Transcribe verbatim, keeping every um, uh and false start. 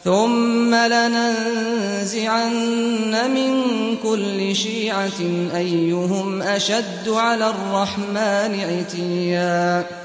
ثم لننزعن من كل شيعة أيهم أشد على الرحمن عتيا